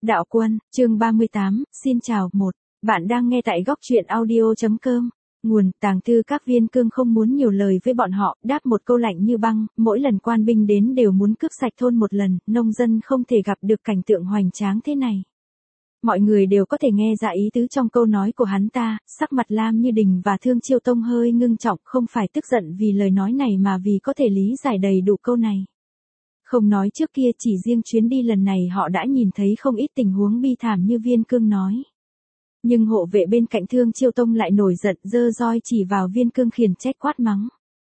Đạo Quân, chương 38, xin chào. Bạn đang nghe tại góc truyện audio.com. Nguồn, tàng thư các Viên Cương không muốn nhiều lời với bọn họ, đáp một câu lạnh như băng, mỗi lần quan binh đến đều muốn cướp sạch thôn một lần, nông dân không thể gặp được cảnh tượng hoành tráng thế này. Mọi người đều có thể nghe ra ý tứ trong câu nói của hắn ta, sắc mặt Lam Như Đình và Thương Chiêu Tông hơi ngưng trọng, không phải tức giận vì lời nói này mà vì có thể lý giải đầy đủ câu này. Không nói trước kia, chỉ riêng chuyến đi lần này họ đã nhìn thấy không ít tình huống bi thảm như Viên Cương nói. Nhưng hộ vệ bên cạnh Thương Chiêu Tông lại nổi giận, giơ roi chỉ vào Viên Cương khiển trách quát mắng.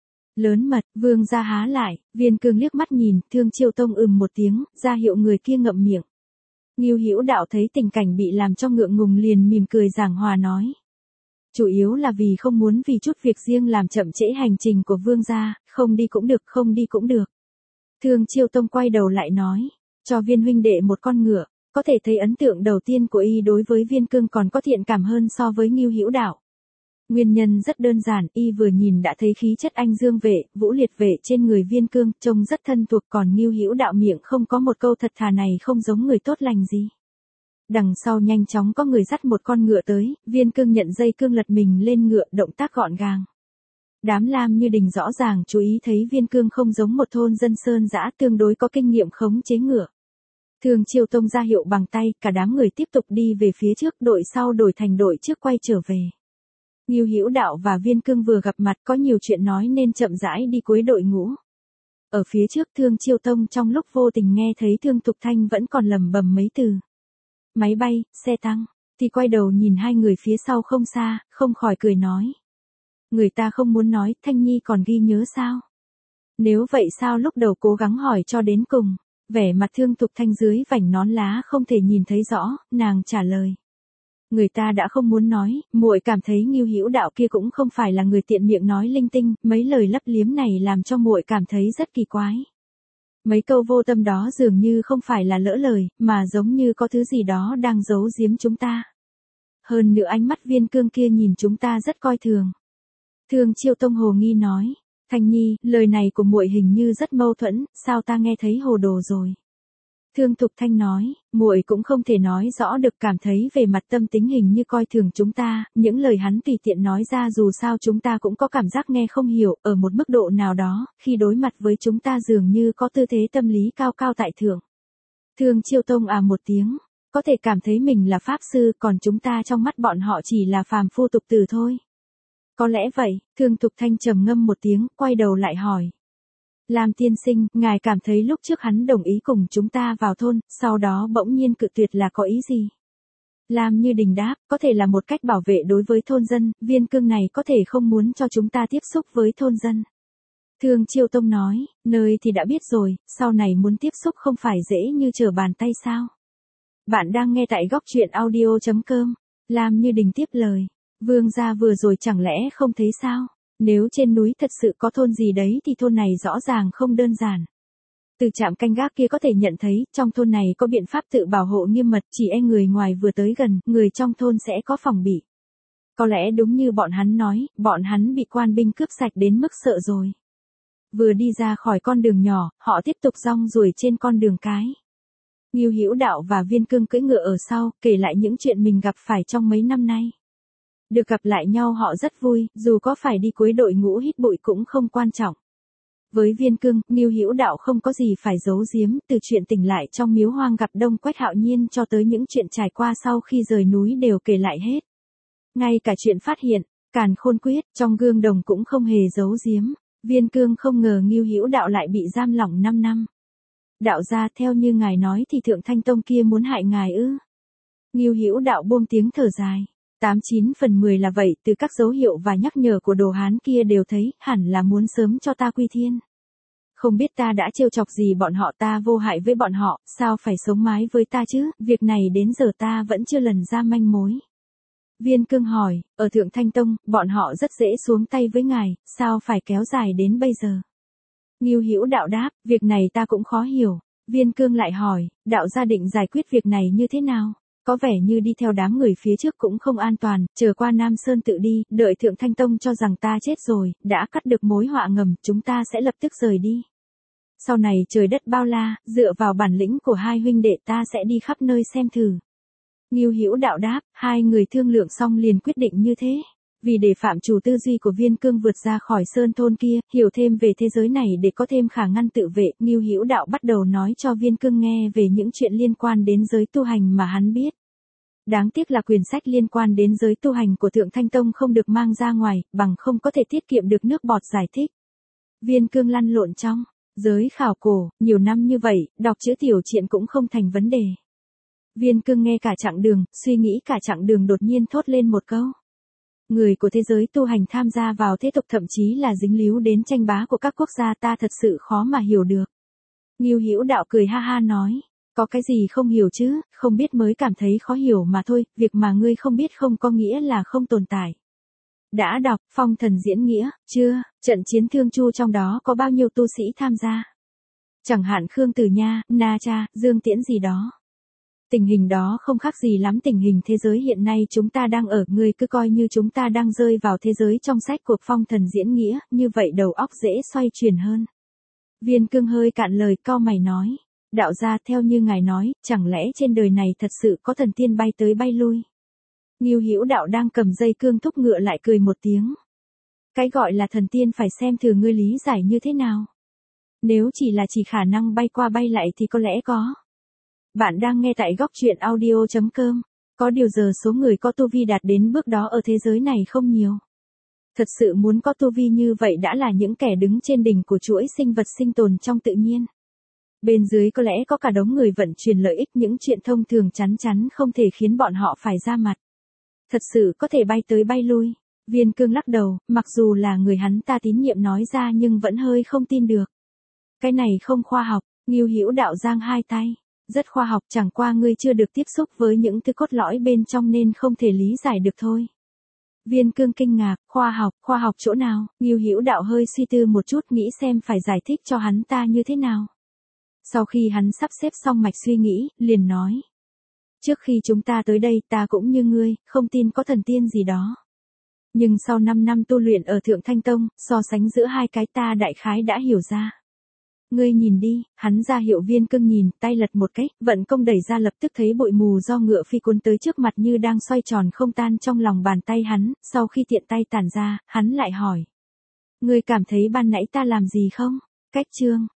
Lớn mật, Vương gia há lại, Viên Cương liếc mắt nhìn, Thương Chiêu Tông một tiếng, ra hiệu người kia ngậm miệng. Ngưu Hữu Đạo thấy tình cảnh bị làm cho ngượng ngùng liền mỉm cười giảng hòa nói. Chủ yếu là vì không muốn vì chút việc riêng làm chậm trễ hành trình của Vương gia, không đi cũng được, không đi cũng được. Thương Chiêu Tông quay đầu lại nói, cho Viên huynh đệ một con ngựa, có thể thấy ấn tượng đầu tiên của y đối với Viên Cương còn có thiện cảm hơn so với Ngưu Hữu Đạo. Nguyên nhân rất đơn giản, y vừa nhìn đã thấy khí chất anh dương vệ, vũ liệt vệ trên người Viên Cương, trông rất thân thuộc, còn Ngưu Hữu Đạo miệng không có một câu thật thà này không giống người tốt lành gì. Đằng sau nhanh chóng có người dắt một con ngựa tới, Viên Cương nhận dây cương lật mình lên ngựa, động tác gọn gàng. Đám Lam Như Đình rõ ràng chú ý thấy Viên Cương không giống một thôn dân sơn dã, tương đối có kinh nghiệm khống chế ngựa. Thương Chiêu Tông ra hiệu bằng tay, cả đám người tiếp tục đi về phía trước, đội sau đổi thành đội trước quay trở về. Ngưu Hữu Đạo và Viên Cương vừa gặp mặt có nhiều chuyện nói nên chậm rãi đi cuối đội ngũ. Ở phía trước Thương Chiêu Tông trong lúc vô tình nghe thấy Thương Thục Thanh vẫn còn lẩm bẩm mấy từ. Máy bay, xe tăng, thì quay đầu nhìn hai người phía sau không xa, không khỏi cười nói. Người ta không muốn nói, Thanh Nhi còn ghi nhớ sao? Nếu vậy sao lúc đầu cố gắng hỏi cho đến cùng? Vẻ mặt Thương Thục Thanh dưới vành nón lá không thể nhìn thấy rõ, nàng trả lời. Người ta đã không muốn nói, muội cảm thấy Ngưu Hữu Đạo kia cũng không phải là người tiện miệng nói linh tinh, mấy lời lấp liếm này làm cho muội cảm thấy rất kỳ quái. Mấy câu vô tâm đó dường như không phải là lỡ lời, mà giống như có thứ gì đó đang giấu giếm chúng ta. Hơn nữa ánh mắt Viên Cương kia nhìn chúng ta rất coi thường. Thương Chiêu Tông hồ nghi nói, Thanh Nhi, lời này của muội hình như rất mâu thuẫn, sao ta nghe thấy hồ đồ rồi. Thương Thục Thanh nói, muội cũng không thể nói rõ được, cảm thấy về mặt tâm tính hình như coi thường chúng ta, những lời hắn tùy tiện nói ra dù sao chúng ta cũng có cảm giác nghe không hiểu, ở một mức độ nào đó, khi đối mặt với chúng ta dường như có tư thế tâm lý cao cao tại thượng. Thương Chiêu Tông một tiếng, có thể cảm thấy mình là pháp sư, còn chúng ta trong mắt bọn họ chỉ là phàm phu tục tử thôi. Có lẽ vậy, Thương Thục Thanh trầm ngâm một tiếng, quay đầu lại hỏi. Lam tiên sinh, ngài cảm thấy lúc trước hắn đồng ý cùng chúng ta vào thôn, sau đó bỗng nhiên cự tuyệt là có ý gì? Lam Như Đình đáp, có thể là một cách bảo vệ đối với thôn dân, Viên Cương này có thể không muốn cho chúng ta tiếp xúc với thôn dân. Thương Chiêu Tông nói, nơi thì đã biết rồi, sau này muốn tiếp xúc không phải dễ như trở bàn tay sao? Bạn đang nghe tại góc truyện audio.com. Lam Như Đình tiếp lời, Vương gia vừa rồi chẳng lẽ không thấy sao? Nếu trên núi thật sự có thôn gì đấy thì thôn này rõ ràng không đơn giản. Từ trạm canh gác kia có thể nhận thấy, trong thôn này có biện pháp tự bảo hộ nghiêm mật, chỉ e người ngoài vừa tới gần, người trong thôn sẽ có phòng bị. Có lẽ đúng như bọn hắn nói, bọn hắn bị quan binh cướp sạch đến mức sợ rồi. Vừa đi ra khỏi con đường nhỏ, họ tiếp tục rong ruổi trên con đường cái. Ngưu Hữu Đạo và Viên Cương cưỡi ngựa ở sau, kể lại những chuyện mình gặp phải trong mấy năm nay. Được gặp lại nhau họ rất vui, dù có phải đi cuối đội ngũ hít bụi cũng không quan trọng. Với Viên Cương, Ngưu Hữu Đạo không có gì phải giấu giếm, từ chuyện tỉnh lại trong miếu hoang gặp Đông Quách Hạo Nhiên cho tới những chuyện trải qua sau khi rời núi đều kể lại hết. Ngay cả chuyện phát hiện, Càn Khôn Quyết, trong gương đồng cũng không hề giấu giếm. Viên Cương không ngờ Ngưu Hữu Đạo lại bị giam lỏng 5 năm. Đạo gia, theo như ngài nói thì Thượng Thanh Tông kia muốn hại ngài ư? Ngưu Hữu Đạo buông tiếng thở dài. 89/10 là vậy, từ các dấu hiệu và nhắc nhở của đồ Hán kia đều thấy, hẳn là muốn sớm cho ta quy thiên. Không biết ta đã trêu chọc gì bọn họ, ta vô hại với bọn họ, sao phải sống mái với ta chứ, việc này đến giờ ta vẫn chưa lần ra manh mối. Viên Cương hỏi, ở Thượng Thanh Tông, bọn họ rất dễ xuống tay với ngài, sao phải kéo dài đến bây giờ? Ngưu Hữu Đạo đáp, việc này ta cũng khó hiểu. Viên Cương lại hỏi, đạo gia định giải quyết việc này như thế nào? Có vẻ như đi theo đám người phía trước cũng không an toàn, chờ qua Nam Sơn tự đi, đợi Thượng Thanh Tông cho rằng ta chết rồi, đã cắt được mối họa ngầm, chúng ta sẽ lập tức rời đi. Sau này trời đất bao la, dựa vào bản lĩnh của hai huynh đệ ta sẽ đi khắp nơi xem thử. Ngưu Hữu Đạo đáp, hai người thương lượng xong liền quyết định như thế. Vì để phạm chủ tư duy của Viên Cương vượt ra khỏi sơn thôn kia, hiểu thêm về thế giới này để có thêm khả năng tự vệ, Ngưu Hữu Đạo bắt đầu nói cho Viên Cương nghe về những chuyện liên quan đến giới tu hành mà hắn biết. Đáng tiếc là quyển sách liên quan đến giới tu hành của Thượng Thanh Tông không được mang ra ngoài, bằng không có thể tiết kiệm được nước bọt giải thích. Viên Cương lăn lộn trong giới khảo cổ, nhiều năm như vậy, đọc chữ tiểu triện cũng không thành vấn đề. Viên Cương nghe cả chặng đường, suy nghĩ cả chặng đường đột nhiên thốt lên một câu. Người của thế giới tu hành tham gia vào thế tục thậm chí là dính líu đến tranh bá của các quốc gia ta thật sự khó mà hiểu được. Ngưu Hữu Đạo cười ha ha nói, có cái gì không hiểu chứ, không biết mới cảm thấy khó hiểu mà thôi, việc mà ngươi không biết không có nghĩa là không tồn tại. Đã đọc Phong Thần Diễn Nghĩa, chưa, trận chiến Thương Chu trong đó có bao nhiêu tu sĩ tham gia? Chẳng hạn Khương Tử Nha, Na Cha, Dương Tiễn gì đó. Tình hình đó không khác gì lắm tình hình thế giới hiện nay chúng ta đang ở, ngươi cứ coi như chúng ta đang rơi vào thế giới trong sách của Phong Thần Diễn Nghĩa, như vậy đầu óc dễ xoay chuyển hơn. Viên Cương hơi cạn lời cau mày nói, đạo gia theo như ngài nói, chẳng lẽ trên đời này thật sự có thần tiên bay tới bay lui? Ngưu Hữu Đạo đang cầm dây cương thúc ngựa lại cười một tiếng. Cái gọi là thần tiên phải xem thử ngươi lý giải như thế nào. Nếu chỉ khả năng bay qua bay lại thì có lẽ có. Bạn đang nghe tại góc truyện audio.com. Có điều giờ số người có tu vi đạt đến bước đó ở thế giới này không nhiều. Thật sự muốn có tu vi như vậy đã là những kẻ đứng trên đỉnh của chuỗi sinh vật sinh tồn trong tự nhiên. Bên dưới có lẽ có cả đống người vận chuyển lợi ích, những chuyện thông thường chắn chắn không thể khiến bọn họ phải ra mặt. Thật sự có thể bay tới bay lui. Viên Cương lắc đầu, mặc dù là người hắn ta tín nhiệm nói ra nhưng vẫn hơi không tin được. Cái này không khoa học. Ngưu Hữu Đạo giang hai tay. Rất khoa học, chẳng qua ngươi chưa được tiếp xúc với những thứ cốt lõi bên trong nên không thể lý giải được thôi. Viên Cương kinh ngạc, khoa học chỗ nào? Ngưu Hữu Đạo hơi suy tư một chút nghĩ xem phải giải thích cho hắn ta như thế nào. Sau khi hắn sắp xếp xong mạch suy nghĩ, liền nói. Trước khi chúng ta tới đây ta cũng như ngươi, không tin có thần tiên gì đó. Nhưng sau 5 năm tu luyện ở Thượng Thanh Tông, so sánh giữa hai cái ta đại khái đã hiểu ra. Ngươi nhìn đi, hắn ra hiệu Viên Cương nhìn, tay lật một cái, vận công đẩy ra lập tức thấy bụi mù do ngựa phi cuốn tới trước mặt như đang xoay tròn không tan trong lòng bàn tay hắn, sau khi tiện tay tản ra, hắn lại hỏi. Ngươi cảm thấy ban nãy ta làm gì không? Cách chương.